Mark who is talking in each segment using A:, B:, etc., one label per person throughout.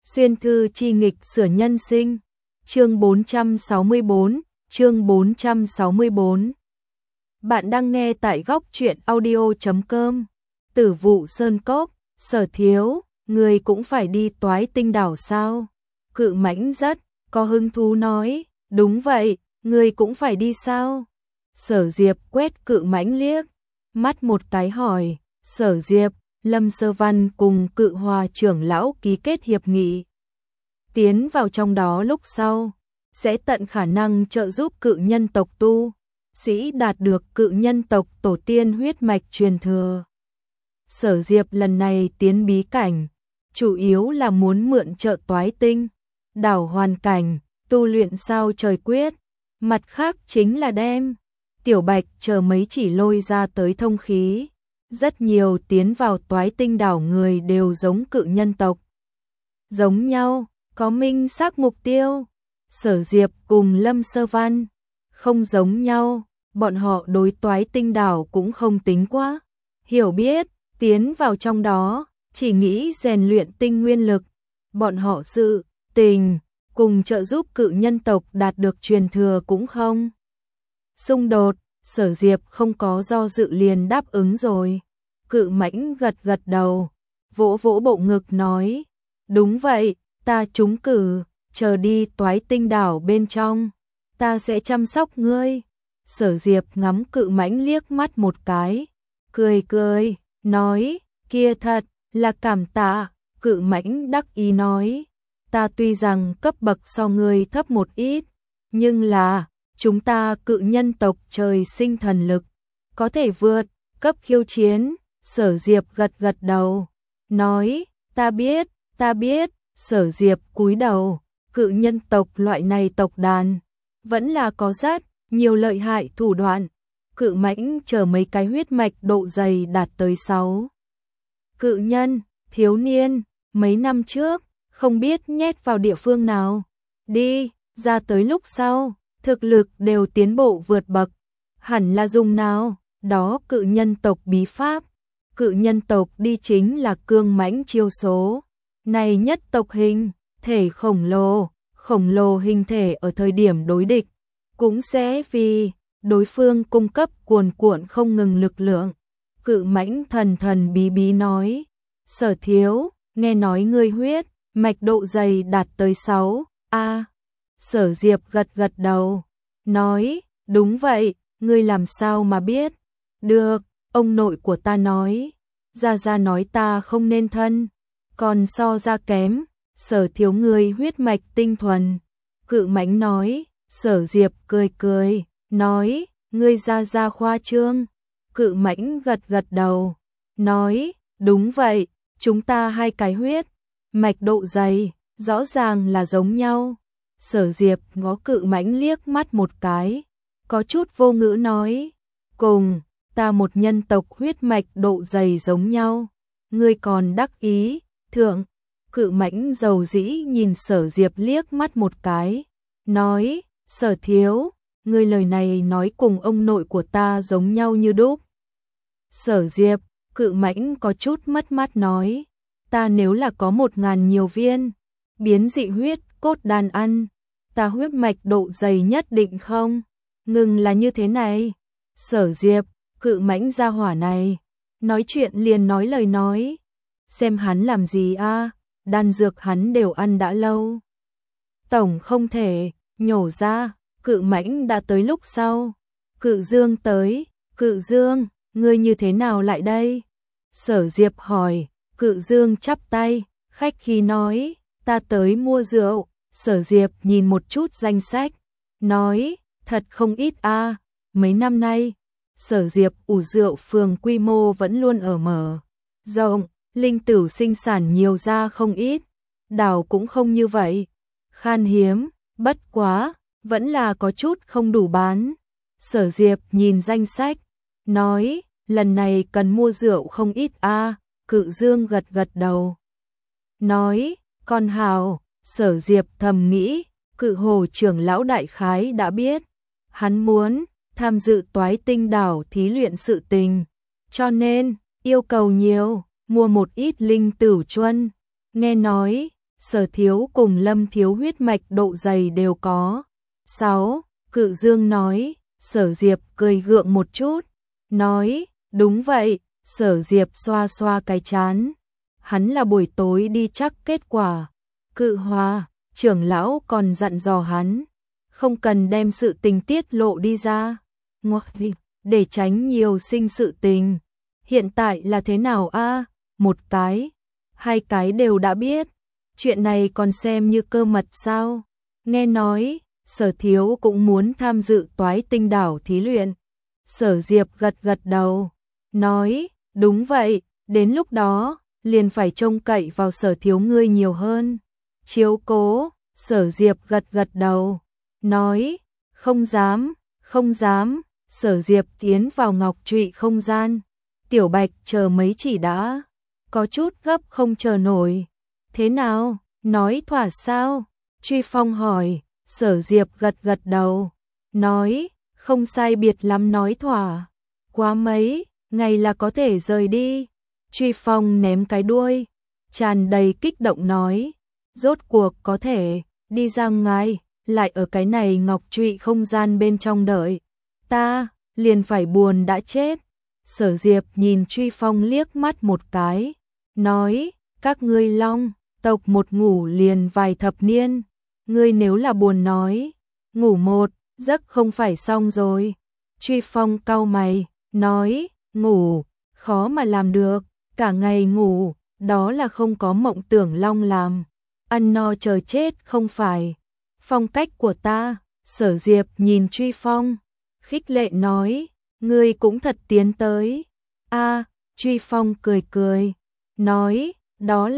A: Xuyên thư chi nghịch sửa nhân sinh. Chương 464, chương 464. Bạn đang nghe tại góc truyện audio.com. Tử vụ sơn cốc, Sở Thiếu, người cũng phải đi Toái Tinh đảo sao? Cự Mãnh rất có hứng thú nói, đúng vậy, người cũng phải đi sao? Sở Diệp quét Cự Mãnh liếc, mắt một cái hỏi, Sở Diệp, Lâm Sơ Văn cùng Cự Hòa trưởng lão ký kết hiệp nghị. Tiến vào trong đó lúc sau, sẽ tận khả năng trợ giúp cự nhân tộc tu sĩ đạt được cự nhân tộc tổ tiên huyết mạch truyền thừa. Sở Diệp lần này tiến bí cảnh, chủ yếu là muốn mượn trợ Toái Tinh đảo hoàn cảnh, tu luyện sao trời quyết, mặt khác chính là đem Tiểu Bạch chờ mấy chỉ lôi ra tới thông khí. Rất nhiều tiến vào Toái Tinh đảo người đều giống cự nhân tộc. Giống nhau, có minh xác mục tiêu. Sở Diệp cùng Lâm Sơ Văn không giống nhau, bọn họ đối Toái Tinh đảo cũng không tính quá hiểu biết, tiến vào trong đó, chỉ nghĩ rèn luyện tinh nguyên lực. Bọn họ sự tình cùng trợ giúp cự nhân tộc đạt được truyền thừa cũng không xung đột. Sở Diệp không có do dự liền đáp ứng rồi. Cự Mãnh gật gật đầu, vỗ vỗ bộ ngực nói, đúng vậy, ta trúng cử, chờ đi Toái Tinh đảo bên trong, ta sẽ chăm sóc ngươi. Sở Diệp ngắm Cự Mãnh liếc mắt một cái, cười cười, nói, kia thật là cảm tạ. Cự Mãnh đắc ý nói, ta tuy rằng cấp bậc so ngươi thấp một ít, nhưng là chúng ta cự nhân tộc trời sinh thần lực, có thể vượt cấp khiêu chiến. Sở Diệp gật gật đầu, nói, ta biết. Sở Diệp cúi đầu, cự nhân tộc loại này tộc đàn, vẫn là có rất nhiều lợi hại thủ đoạn. Cự Mãnh chờ mấy cái huyết mạch độ dày đạt tới 6. Cự nhân, thiếu niên, mấy năm trước, không biết nhét vào địa phương nào. Đi, ra tới lúc sau, thực lực đều tiến bộ vượt bậc. Hẳn là dùng nào, đó cự nhân tộc bí pháp. Cự nhân tộc đi chính là cương mãnh chiêu số. Này nhất tộc hình, thể khổng lồ hình thể ở thời điểm đối địch, cũng sẽ vì đối phương cung cấp cuồn cuộn không ngừng lực lượng. Cự Mãnh thần bí nói, Sở Thiếu, nghe nói ngươi huyết mạch độ dày đạt tới 6. Sở Diệp gật gật đầu, nói, đúng vậy, ngươi làm sao mà biết? Được, ông nội của ta nói, Gia nói ta không nên thân, còn so ra kém. Sở Thiếu ngươi huyết mạch tinh thuần. Cự Mãnh nói. Sở Diệp cười, nói, ngươi Gia khoa trương. Cự Mãnh gật đầu, nói, đúng vậy, chúng ta hai cái huyết mạch độ dày, rõ ràng là giống nhau. Sở Diệp ngó Cự Mãnh liếc mắt một cái, có chút vô ngữ nói, cùng ta một nhân tộc huyết mạch độ dày giống nhau, ngươi còn đắc ý, thượng. Cự Mãnh dầu dĩ nhìn Sở Diệp liếc mắt một cái, nói, Sở Thiếu, ngươi lời này nói cùng ông nội của ta giống nhau như đúc. Sở Diệp, Cự Mãnh có chút mất mát nói, ta nếu là có 1000 nhiều viên biến dị huyết cốt đan ăn, ta huyết mạch độ dày nhất định không ngừng là như thế này. Sở Diệp, Cự Mãnh gia hỏa này, nói chuyện liền nói lời nói, xem hắn làm gì a, đan dược hắn đều ăn đã lâu. Tổng không thể nhổ ra. Cự Mãnh đã tới lúc sau, Cự Dương tới, Cự Dương, ngươi như thế nào lại đây? Sở Diệp hỏi. Cự Dương chắp tay, khách khí nói, ta tới mua rượu. Sở Diệp nhìn một chút danh sách, nói, thật không ít a, mấy năm nay, Sở Diệp ủ rượu phường quy mô vẫn luôn ở mở rộng, linh tửu sinh sản nhiều ra không ít, đảo cũng không như vậy, khan hiếm, bất quá, vẫn là có chút không đủ bán. Sở Diệp nhìn danh sách, nói, lần này cần mua rượu không ít a. Cự Dương gật đầu, nói, con hào. Sở Diệp thầm nghĩ, Cự Hồ trưởng lão đại khái đã biết, hắn muốn tham dự Toái Tinh đảo thí luyện sự tình, cho nên yêu cầu nhiều, mua một ít linh tửu chuân. Nghe nói Sở Thiếu cùng Lâm Thiếu huyết mạch độ dày đều có. 6. Cự Dương nói. Sở Diệp cười gượng một chút, nói, đúng vậy. Sở Diệp xoa xoa cái trán. Hắn là buổi tối đi chắc kết quả. Cự Hòa, trưởng lão còn dặn dò hắn, không cần đem sự tình tiết lộ đi ra. Để tránh nhiều sinh sự tình. Hiện tại là thế nào a? Một cái, hai cái đều đã biết. Chuyện này còn xem như cơ mật sao? Nghe nói, Sở Thiếu cũng muốn tham dự Toái Tinh Đảo thí luyện. Sở Diệp gật gật đầu, nói, đúng vậy, đến lúc đó, liền phải trông cậy vào Sở Thiếu ngươi nhiều hơn. Chiếu cố, Sở Diệp gật gật đầu, nói, không dám, không dám. Sở Diệp tiến vào ngọc trụy không gian. Tiểu Bạch chờ mấy chỉ đã, có chút gấp không chờ nổi. Thế nào, nói thỏa sao? Truy Phong hỏi. Sở Diệp gật gật đầu, nói, không sai biệt lắm nói thỏa. Quá mấy ngày là có thể rời đi. Truy Phong ném cái đuôi, tràn đầy kích động nói, rốt cuộc có thể đi ra ngoài, lại ở cái này ngọc trụy không gian bên trong đợi. Ta liền phải buồn đã chết. Sở Diệp nhìn Truy Phong liếc mắt một cái, nói, các ngươi Long tộc một ngủ liền vài thập niên. Ngươi nếu là buồn nói, ngủ một giấc không phải xong rồi. Truy Phong cau mày, nói, ngủ, khó mà làm được, cả ngày ngủ, đó là không có mộng tưởng Long làm. Ăn no chờ chết không phải phong cách của ta. Sở Diệp nhìn Truy Phong, khích lệ nói, ngươi cũng thật tiến tới. A, Truy Phong cười cười, nói, đó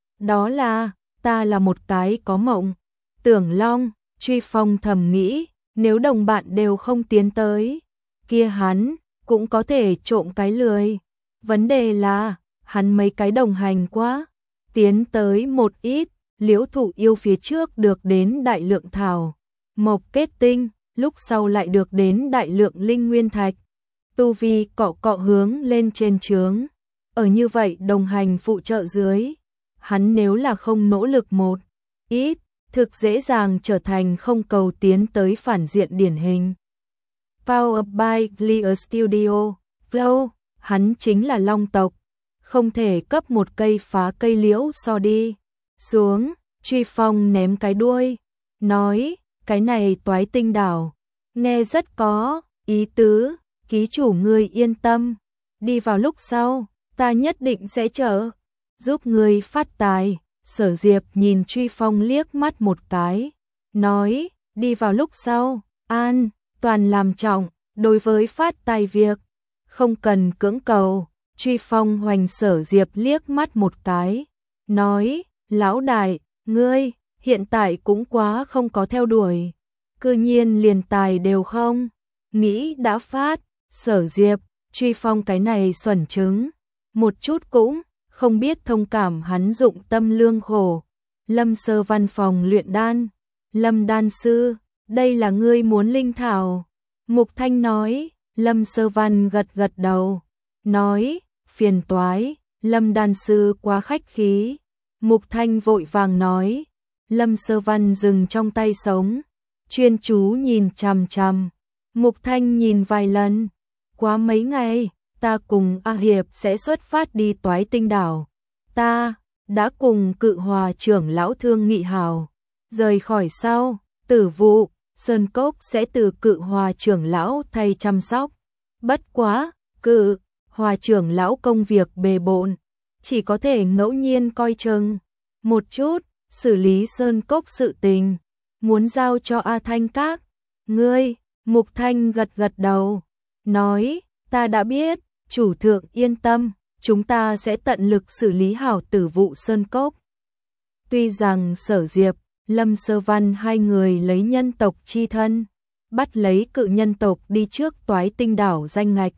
A: là, ta là một cái có mộng tưởng Long. Truy Phong thầm nghĩ, nếu đồng bạn đều không tiến tới, kia hắn cũng có thể trộm cái lười. Vấn đề là, hắn mấy cái đồng hành quá, tiến tới một ít. Liễu Thủ Yêu phía trước được đến đại lượng thảo mộc kết tinh, lúc sau lại được đến đại lượng linh nguyên thạch. Tu vi cọ cọ hướng lên trên trướng. Ở như vậy đồng hành phụ trợ dưới, hắn nếu là không nỗ lực một ít, thực dễ dàng trở thành không cầu tiến tới phản diện điển hình. Powered by Clear Studio, Flow, hắn chính là Long tộc, không thể cấp một cây phá cây liễu so đi xuống. Truy Phong ném cái đuôi, nói, cái này Toái Tinh Đảo, nghe rất có ý tứ, ký chủ ngươi yên tâm, đi vào lúc sau, ta nhất định sẽ giúp ngươi phát tài. Sở Diệp nhìn Truy Phong liếc mắt một cái, nói, đi vào lúc sau, an toàn làm trọng, đối với phát tài việc, không cần cưỡng cầu. Truy Phong hoành Sở Diệp liếc mắt một cái, nói, lão đại, ngươi hiện tại cũng quá không có theo đuổi, cư nhiên liền tài đều không nghĩ đã phát. Sở Diệp, Truy Phong cái này xuẩn trứng, một chút cũng không biết thông cảm hắn dụng tâm lương khổ. Lâm Sơ văn phòng luyện đan, Lâm đan sư, đây là ngươi muốn linh thảo. Mục Thanh nói. Lâm Sơ văn gật gật đầu, nói, phiền toái, Lâm đan sư quá khách khí. Mục Thanh vội vàng nói. Lâm Sơ văn dừng trong tay sống, chuyên chú nhìn chằm chằm. Mục Thanh nhìn vài lần, quá mấy ngày, ta cùng A Hiệp sẽ xuất phát đi Toái Tinh Đảo. Ta đã cùng Cự Hòa trưởng lão thương nghị hảo, rời khỏi sau, Tử vụ, Sơn Cốc sẽ từ Cự Hòa trưởng lão thay chăm sóc. Bất quá, Cự Hòa trưởng lão công việc bề bộn, chỉ có thể ngẫu nhiên coi chừng một chút, xử lý Sơn Cốc sự tình, muốn giao cho A Thanh các ngươi. Mục Thanh gật gật đầu, nói, ta đã biết, chủ thượng yên tâm, chúng ta sẽ tận lực xử lý hảo Tử vụ Sơn Cốc. Tuy rằng Sở Diệp, Lâm Sơ văn hai người lấy nhân tộc chi thân, bắt lấy cự nhân tộc đi trước Toái Tinh Đảo danh ngạch,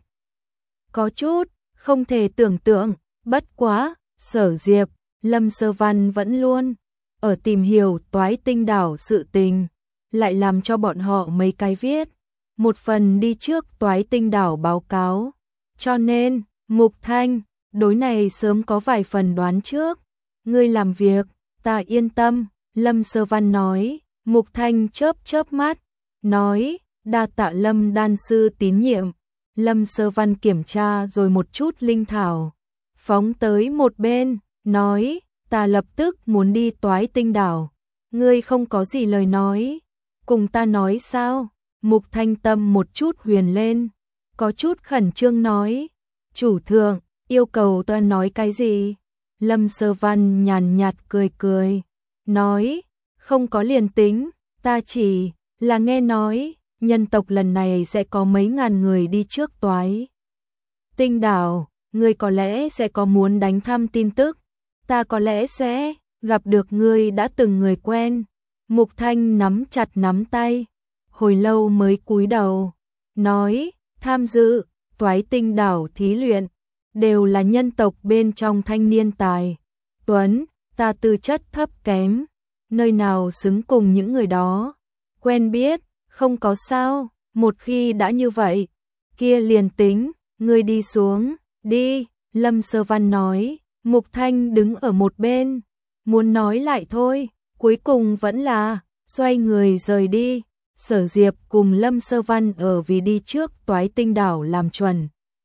A: có chút không thể tưởng tượng, bất quá, Sở Diệp, Lâm Sơ văn vẫn luôn ở tìm hiểu Toái Tinh Đảo sự tình, lại làm cho bọn họ mấy cái viết một phần đi trước Toái Tinh Đảo báo cáo. Cho nên, Mục Thanh đối này sớm có vài phần đoán trước. Ngươi làm việc Ta yên tâm, Lâm Sơ Văn nói. Mục Thanh chớp chớp mắt, nói, đa tạ Lâm đan sư tín nhiệm. Lâm Sơ Văn kiểm tra rồi một chút linh thảo, phóng tới một bên, nói, ta lập tức muốn đi Toái Tinh đảo. Ngươi không có gì lời nói, cùng ta nói sao? Mục Thanh tâm một chút huyền lên, có chút khẩn trương nói, chủ thượng, yêu cầu ta nói cái gì? Lâm Sơ Văn nhàn nhạt cười cười, nói, không có liền tính, ta chỉ là nghe nói, nhân tộc lần này sẽ có mấy ngàn người đi trước Toái Tinh đảo, ngươi có lẽ sẽ có muốn đánh thăm tin tức, ta có lẽ sẽ gặp được ngươi đã từng người quen. Mục Thanh nắm chặt nắm tay, hồi lâu mới cúi đầu, nói, tham dự Toái Tinh đảo thí luyện, đều là nhân tộc bên trong thanh niên tài tuấn, ta tư chất thấp kém, nơi nào xứng cùng những người đó, quen biết, không có sao, một khi đã như vậy, kia liền tính, ngươi đi xuống, đi, Lâm Sơ Văn nói. Mục Thanh đứng ở một bên, muốn nói lại thôi, cuối cùng vẫn là xoay người rời đi. Sở Diệp cùng Lâm Sơ Văn ở vì đi trước Toái Tinh đảo làm chuẩn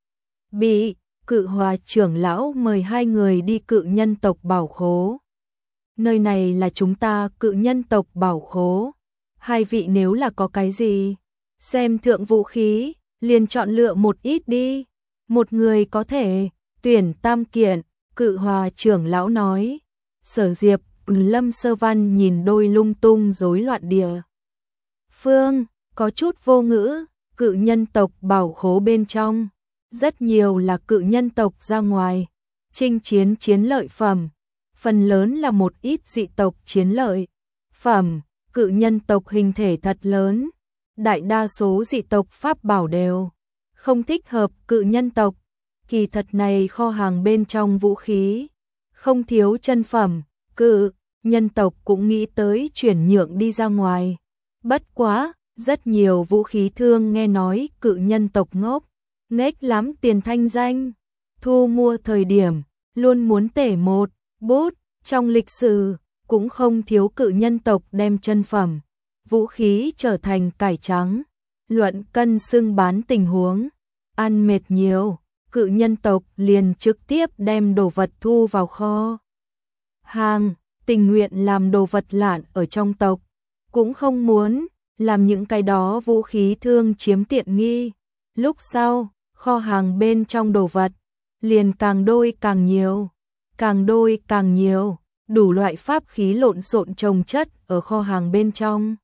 A: bị. Cự Hòa trưởng lão mời hai người đi Cự Nhân tộc bảo khố. Nơi này là chúng ta Cự Nhân tộc bảo khố. Hai vị nếu là có cái gì xem thượng vũ khí, liền chọn lựa một ít đi. Một người có thể tuyển tam kiện. Cự Hòa trưởng lão nói. Sở Diệp, Lâm Sơ Văn nhìn đôi lung tung rối loạn địa phương, có chút vô ngữ. Cự Nhân tộc bảo khố bên trong, rất nhiều là cự nhân tộc ra ngoài chinh chiến chiến lợi phẩm, phần lớn là một ít dị tộc chiến lợi phẩm. Cự nhân tộc hình thể thật lớn, đại đa số dị tộc pháp bảo đều không thích hợp cự nhân tộc. Kỳ thật này kho hàng bên trong vũ khí không thiếu chân phẩm, cự nhân tộc cũng nghĩ tới chuyển nhượng đi ra ngoài. Bất quá, rất nhiều vũ khí thương nghe nói cự nhân tộc ngốc nghếch lắm tiền thanh danh, thu mua thời điểm luôn muốn tể một bút. Trong lịch sử cũng không thiếu cự nhân tộc đem chân phẩm vũ khí trở thành cải trắng, luận cân xưng bán tình huống ăn mệt nhiều, cự nhân tộc liền trực tiếp đem đồ vật thu vào kho hàng, tình nguyện làm đồ vật lạn ở trong tộc, cũng không muốn làm những cái đó vũ khí thương chiếm tiện nghi. Lúc sau, kho hàng bên trong đồ vật liền càng đôi càng nhiều, càng đôi càng nhiều, đủ loại pháp khí lộn xộn chồng chất ở kho hàng bên trong.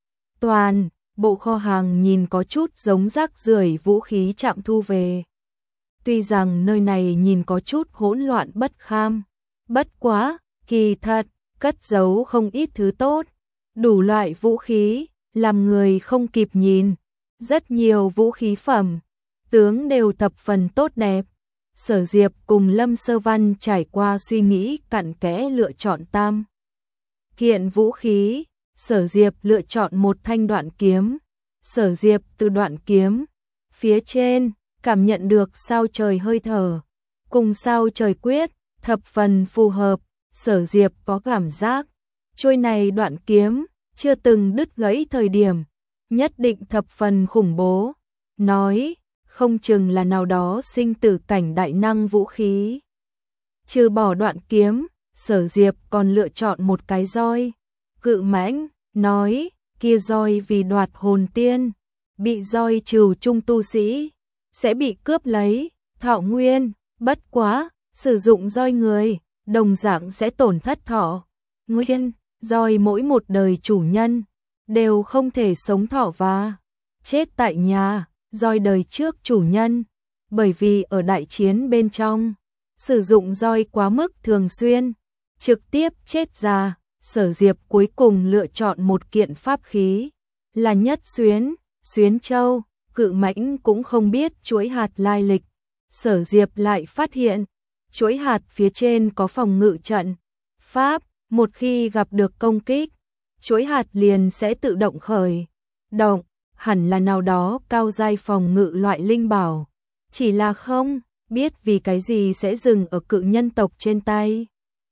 A: Toàn bộ kho hàng nhìn có chút giống rác rưởi vũ khí trạm thu về. Tuy rằng nơi này nhìn có chút hỗn loạn bất kham, bất quá, kỳ thật, cất giấu không ít thứ tốt, đủ loại vũ khí, làm người không kịp nhìn. Rất nhiều vũ khí phẩm, tướng đều thập phần tốt đẹp. Sở Diệp cùng Lâm Sơ Văn trải qua suy nghĩ cặn kẽ lựa chọn tam kiện vũ khí. Sở Diệp lựa chọn một thanh đoạn kiếm. Sở Diệp từ đoạn kiếm phía trên cảm nhận được sao trời hơi thở, cùng sao trời quyết thập phần phù hợp. Sở Diệp có cảm giác trôi này đoạn kiếm chưa từng đứt gãy thời điểm, nhất định thập phần khủng bố. Nói, không chừng là nào đó sinh tử cảnh đại năng vũ khí. Trừ bỏ đoạn kiếm, Sở Diệp còn lựa chọn một cái roi cự mãnh, nói, kia roi vì đoạt hồn tiên, bị roi trừ trung tu sĩ sẽ bị cướp lấy thọ nguyên, bất quá, sử dụng roi người, đồng dạng sẽ tổn thất thọ nguyên. Roi mỗi một đời chủ nhân đều không thể sống thọ và chết tại nhà. Roi đời trước chủ nhân, bởi vì ở đại chiến bên trong sử dụng roi quá mức thường xuyên, trực tiếp chết già. Sở Diệp cuối cùng lựa chọn một kiện pháp khí, là nhất xuyến, xuyến châu. Cự mãnh cũng không biết chuỗi hạt lai lịch. Sở Diệp lại phát hiện, chuỗi hạt phía trên có phòng ngự trận pháp, một khi gặp được công kích, chuỗi hạt liền sẽ tự động khởi động, hẳn là nào đó cao giai phòng ngự loại linh bảo. Chỉ là không biết vì cái gì sẽ dừng ở cự nhân tộc trên tay.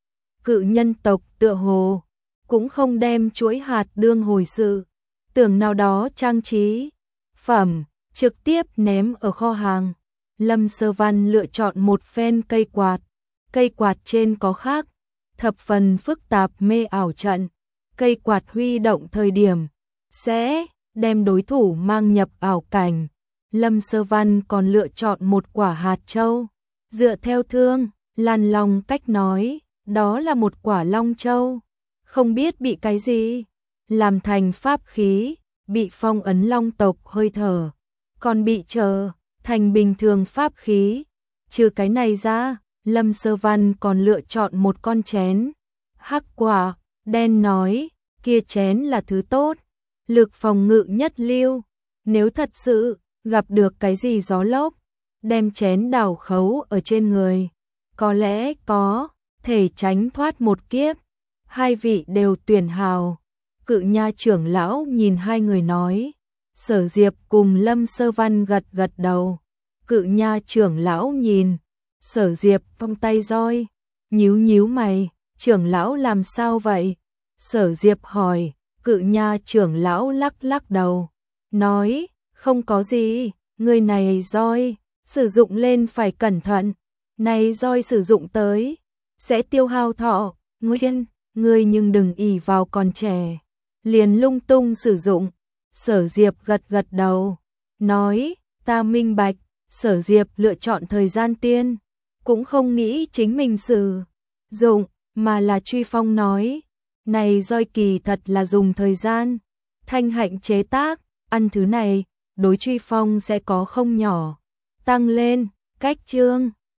A: Cự nhân tộc tựa hồ cũng không đem chuỗi hạt đương hồi sự, tưởng nào đó trang trí phẩm trực tiếp ném ở kho hàng. Lâm Sơ Văn lựa chọn một phen cây quạt trên có khác thập phần phức tạp mê ảo trận, cây quạt huy động thời điểm sẽ đem đối thủ mang nhập ảo cảnh. Lâm Sơ Văn còn lựa chọn một quả hạt châu, dựa theo Thương Lan Long cách nói, đó là một quả long châu, không biết bị cái gì làm thành pháp khí, bị phong ấn long tộc hơi thở, còn bị trở thành bình thường pháp khí. Trừ cái này ra, Lâm Sơ Văn còn lựa chọn một con chén hắc quả đen, nói kia chén là thứ tốt, lực phòng ngự nhất lưu, nếu thật sự gặp được cái gì gió lốc, đem chén đào khấu ở trên người, có lẽ có thể tránh thoát một kiếp. Hai vị đều tuyển hào. Cự Nha trưởng lão nhìn hai người nói. Sở Diệp cùng Lâm Sơ Văn gật gật đầu. Cự Nha trưởng lão nhìn Sở Diệp phong tay roi, nhíu nhíu mày, trưởng lão làm sao vậy? Sở Diệp hỏi. Cự Nha trưởng lão lắc lắc đầu, nói, không có gì, người này roi sử dụng lên phải cẩn thận, này roi sử dụng tới sẽ tiêu hao thọ nguyên, ngươi nhưng đừng ỷ vào còn trẻ liền lung tung sử dụng. Sở Diệp gật gật đầu, nói, ta minh bạch. Sở Diệp lựa chọn thời gian tiên, cũng không nghĩ chính mình sử dụng, mà là Truy Phong nói, này roi kỳ thật là dùng thời gian thanh hạnh chế tác, ăn thứ này đối Truy Phong sẽ có không nhỏ tăng lên. Cách chương